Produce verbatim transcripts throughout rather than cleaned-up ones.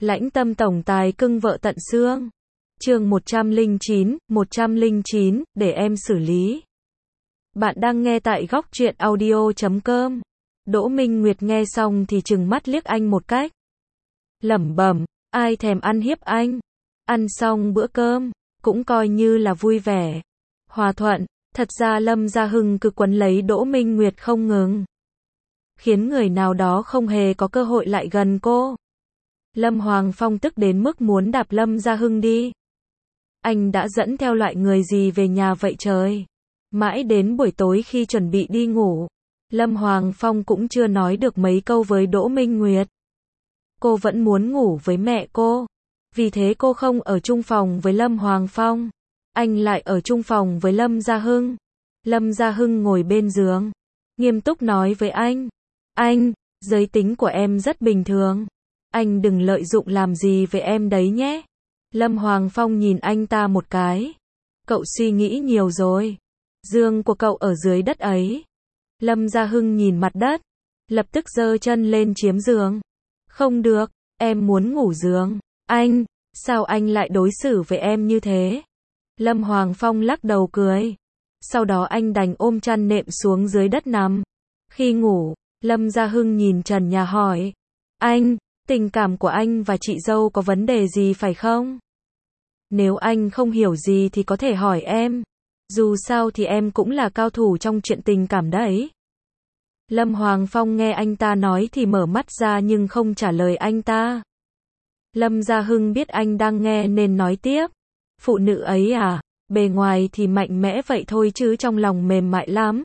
Lãnh tâm tổng tài cưng vợ tận xương. Chương một trăm lẻ chín, một trăm lẻ chín, để em xử lý. Bạn đang nghe tại góc truyện audio chấm com. Đỗ Minh Nguyệt nghe xong thì trừng mắt liếc anh một cách. Lẩm bẩm, ai thèm ăn hiếp anh. Ăn xong bữa cơm, cũng coi như là vui vẻ. Hòa thuận, thật ra Lâm Gia Hưng cứ quấn lấy Đỗ Minh Nguyệt không ngừng. Khiến người nào đó không hề có cơ hội lại gần cô. Lâm Hoàng Phong tức đến mức muốn đạp Lâm Gia Hưng đi. Anh đã dẫn theo loại người gì về nhà vậy trời? Mãi đến buổi tối khi chuẩn bị đi ngủ, Lâm Hoàng Phong cũng chưa nói được mấy câu với Đỗ Minh Nguyệt. Cô vẫn muốn ngủ với mẹ cô. Vì thế cô không ở chung phòng với Lâm Hoàng Phong. Anh lại ở chung phòng với Lâm Gia Hưng. Lâm Gia Hưng ngồi bên giường, nghiêm túc nói với anh. Anh, giới tính của em rất bình thường. Anh đừng lợi dụng làm gì với em đấy nhé. Lâm Hoàng Phong nhìn anh ta một cái. Cậu suy nghĩ nhiều rồi. Giường của cậu ở dưới đất ấy. Lâm Gia Hưng nhìn mặt đất, lập tức giơ chân lên chiếm giường. Không được, em muốn ngủ giường. Anh, sao anh lại đối xử với em như thế? Lâm Hoàng Phong lắc đầu cười. Sau đó anh đành ôm chăn nệm xuống dưới đất nằm. Khi ngủ, Lâm Gia Hưng nhìn trần nhà hỏi. Anh, tình cảm của anh và chị dâu có vấn đề gì phải không? Nếu anh không hiểu gì thì có thể hỏi em. Dù sao thì em cũng là cao thủ trong chuyện tình cảm đấy. Lâm Hoàng Phong nghe anh ta nói thì mở mắt ra nhưng không trả lời anh ta. Lâm Gia Hưng biết anh đang nghe nên nói tiếp. Phụ nữ ấy à, bề ngoài thì mạnh mẽ vậy thôi chứ trong lòng mềm mại lắm.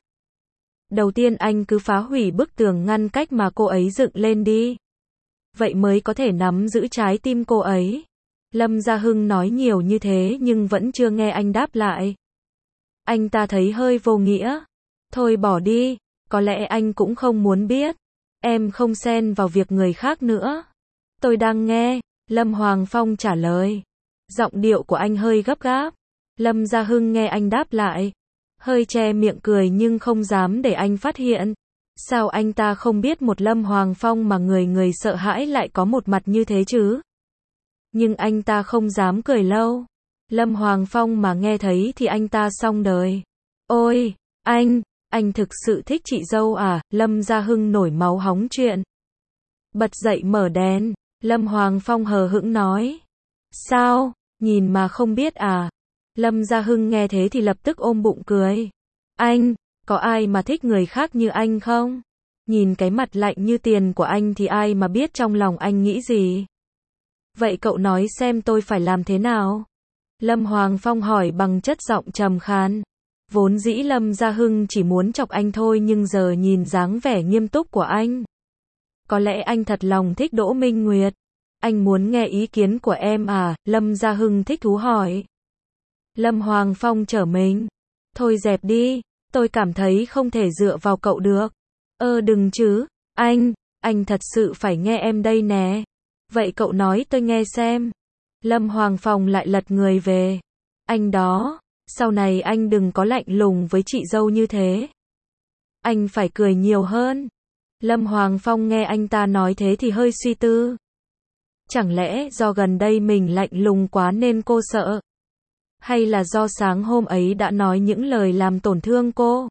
Đầu tiên anh cứ phá hủy bức tường ngăn cách mà cô ấy dựng lên đi. Vậy mới có thể nắm giữ trái tim cô ấy. Lâm Gia Hưng nói nhiều như thế nhưng vẫn chưa nghe anh đáp lại. Anh ta thấy hơi vô nghĩa. Thôi bỏ đi, có lẽ anh cũng không muốn biết. Em không xen vào việc người khác nữa. Tôi đang nghe, Lâm Hoàng Phong trả lời. Giọng điệu của anh hơi gấp gáp. Lâm Gia Hưng nghe anh đáp lại, hơi che miệng cười nhưng không dám để anh phát hiện. Sao anh ta không biết một Lâm Hoàng Phong mà người người sợ hãi lại có một mặt như thế chứ? Nhưng anh ta không dám cười lâu. Lâm Hoàng Phong mà nghe thấy thì anh ta xong đời. Ôi, anh, anh thực sự thích chị dâu à? Lâm Gia Hưng nổi máu hóng chuyện. Bật dậy mở đèn, Lâm Hoàng Phong hờ hững nói. Sao, nhìn mà không biết à? Lâm Gia Hưng nghe thế thì lập tức ôm bụng cười. Anh, có ai mà thích người khác như anh không? Nhìn cái mặt lạnh như tiền của anh thì ai mà biết trong lòng anh nghĩ gì? Vậy cậu nói xem tôi phải làm thế nào? Lâm Hoàng Phong hỏi bằng chất giọng trầm khan. Vốn dĩ Lâm Gia Hưng chỉ muốn chọc anh thôi nhưng giờ nhìn dáng vẻ nghiêm túc của anh. Có lẽ anh thật lòng thích Đỗ Minh Nguyệt. Anh muốn nghe ý kiến của em à? Lâm Gia Hưng thích thú hỏi. Lâm Hoàng Phong trở mình. Thôi dẹp đi, tôi cảm thấy không thể dựa vào cậu được. Ơ đừng chứ, anh, anh thật sự phải nghe em đây nè. Vậy cậu nói tôi nghe xem. Lâm Hoàng Phong lại lật người về. Anh đó, sau này anh đừng có lạnh lùng với chị dâu như thế. Anh phải cười nhiều hơn. Lâm Hoàng Phong nghe anh ta nói thế thì hơi suy tư. Chẳng lẽ do gần đây mình lạnh lùng quá nên cô sợ? Hay là do sáng hôm ấy đã nói những lời làm tổn thương cô?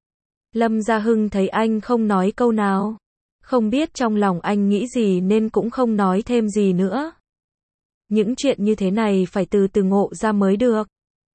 Lâm Gia Hưng thấy anh không nói câu nào. Không biết trong lòng anh nghĩ gì nên cũng không nói thêm gì nữa. Những chuyện như thế này phải từ từ ngộ ra mới được.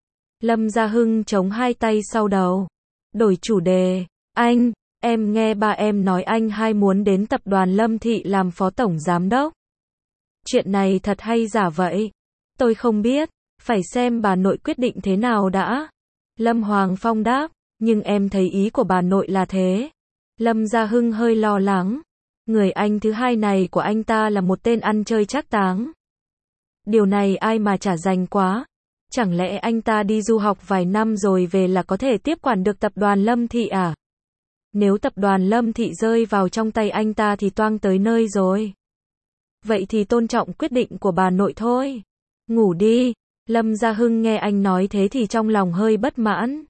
Lâm Gia Hưng chống hai tay sau đầu. Đổi chủ đề. Anh, em nghe ba em nói anh hai muốn đến tập đoàn Lâm Thị làm phó tổng giám đốc. Chuyện này thật hay giả vậy? Tôi không biết. Phải xem bà nội quyết định thế nào đã. Lâm Hoàng Phong đáp. Nhưng em thấy ý của bà nội là thế. Lâm Gia Hưng hơi lo lắng. Người anh thứ hai này của anh ta là một tên ăn chơi trác táng. Điều này ai mà chả rành quá. Chẳng lẽ anh ta đi du học vài năm rồi về là có thể tiếp quản được tập đoàn Lâm Thị à? Nếu tập đoàn Lâm Thị rơi vào trong tay anh ta thì toang tới nơi rồi. Vậy thì tôn trọng quyết định của bà nội thôi. Ngủ đi. Lâm Gia Hưng nghe anh nói thế thì trong lòng hơi bất mãn.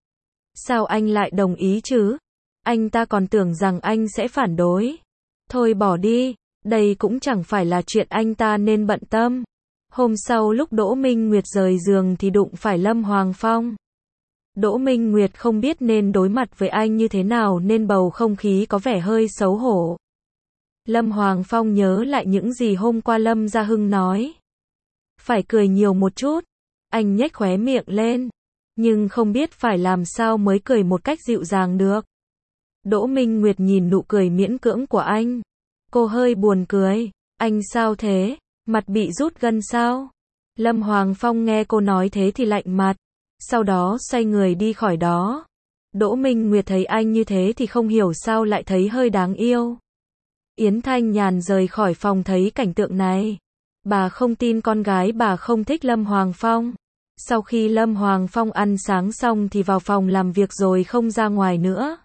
Sao anh lại đồng ý chứ? Anh ta còn tưởng rằng anh sẽ phản đối. Thôi bỏ đi, Đây cũng chẳng phải là chuyện anh ta nên bận tâm. Hôm sau lúc Đỗ Minh Nguyệt rời giường thì đụng phải Lâm Hoàng Phong. Đỗ Minh Nguyệt không biết nên đối mặt với anh như thế nào nên bầu không khí có vẻ hơi xấu hổ. Lâm Hoàng Phong nhớ lại những gì hôm qua Lâm Gia Hưng nói. Phải cười nhiều một chút. Anh nhếch khóe miệng lên. Nhưng không biết phải làm sao mới cười một cách dịu dàng được. Đỗ Minh Nguyệt nhìn nụ cười miễn cưỡng của anh. Cô hơi buồn cười. Anh sao thế? Mặt bị rút gân sao? Lâm Hoàng Phong nghe cô nói thế thì lạnh mặt. Sau đó xoay người đi khỏi đó. Đỗ Minh Nguyệt thấy anh như thế thì không hiểu sao lại thấy hơi đáng yêu. Yến Thanh Nhàn rời khỏi phòng thấy cảnh tượng này. Bà không tin con gái bà không thích Lâm Hoàng Phong. Sau khi Lâm Hoàng Phong ăn sáng xong thì vào phòng làm việc rồi không ra ngoài nữa.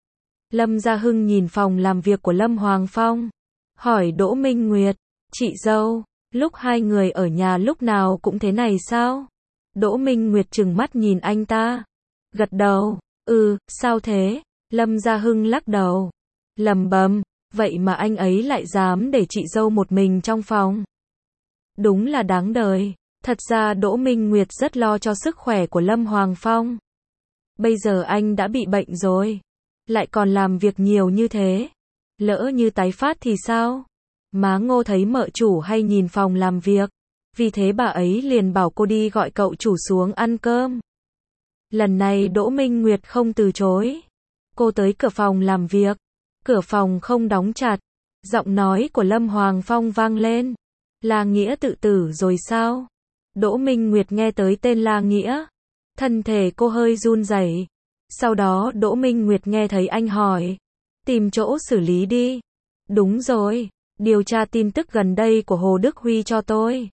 Lâm Gia Hưng nhìn phòng làm việc của Lâm Hoàng Phong. Hỏi Đỗ Minh Nguyệt, chị dâu, lúc hai người ở nhà lúc nào cũng thế này sao? Đỗ Minh Nguyệt trừng mắt nhìn anh ta. Gật đầu, ừ, sao thế? Lâm Gia Hưng lắc đầu. Lầm bầm, vậy mà anh ấy lại dám để chị dâu một mình trong phòng. Đúng là đáng đời. Thật ra Đỗ Minh Nguyệt rất lo cho sức khỏe của Lâm Hoàng Phong. Bây giờ anh đã bị bệnh rồi. Lại còn làm việc nhiều như thế. Lỡ như tái phát thì sao? Má Ngô thấy mợ chủ hay nhìn phòng làm việc. Vì thế bà ấy liền bảo cô đi gọi cậu chủ xuống ăn cơm. Lần này Đỗ Minh Nguyệt không từ chối. Cô tới cửa phòng làm việc. Cửa phòng không đóng chặt. Giọng nói của Lâm Hoàng Phong vang lên. La Nghĩa tự tử rồi sao? Đỗ Minh Nguyệt nghe tới tên La Nghĩa. Thân thể cô hơi run rẩy. Sau đó Đỗ Minh Nguyệt nghe thấy anh hỏi. Tìm chỗ xử lý đi. Đúng rồi. Điều tra tin tức gần đây của Hồ Đức Huy cho tôi.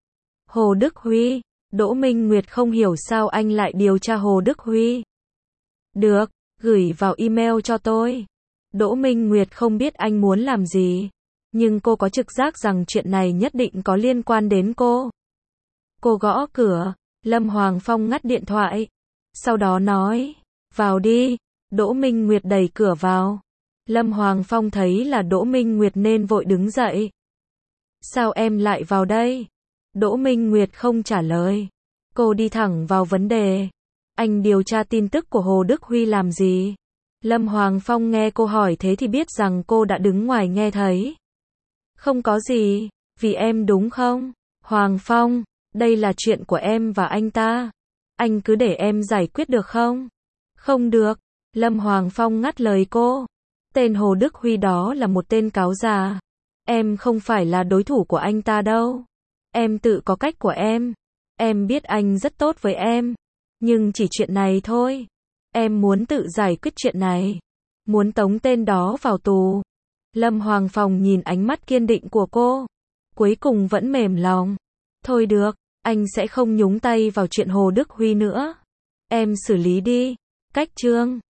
Hồ Đức Huy? Đỗ Minh Nguyệt không hiểu sao anh lại điều tra Hồ Đức Huy. Được, gửi vào email cho tôi. Đỗ Minh Nguyệt không biết anh muốn làm gì. Nhưng cô có trực giác rằng chuyện này nhất định có liên quan đến cô. Cô gõ cửa. Lâm Hoàng Phong ngắt điện thoại. Sau đó nói. Vào đi. Đỗ Minh Nguyệt đẩy cửa vào. Lâm Hoàng Phong thấy là Đỗ Minh Nguyệt nên vội đứng dậy. Sao em lại vào đây? Đỗ Minh Nguyệt không trả lời. Cô đi thẳng vào vấn đề. Anh điều tra tin tức của Hồ Đức Huy làm gì? Lâm Hoàng Phong nghe cô hỏi thế thì biết rằng cô đã đứng ngoài nghe thấy. Không có gì, vì em đúng không? Hoàng Phong, đây là chuyện của em và anh ta. Anh cứ để em giải quyết được không? Không được. Lâm Hoàng Phong ngắt lời cô. Tên Hồ Đức Huy đó là một tên cáo già. Em không phải là đối thủ của anh ta đâu. Em tự có cách của em. Em biết anh rất tốt với em. Nhưng chỉ chuyện này thôi. Em muốn tự giải quyết chuyện này. Muốn tống tên đó vào tù. Lâm Hoàng Phong nhìn ánh mắt kiên định của cô. Cuối cùng vẫn mềm lòng. Thôi được, anh sẽ không nhúng tay vào chuyện Hồ Đức Huy nữa. Em xử lý đi. Cách chương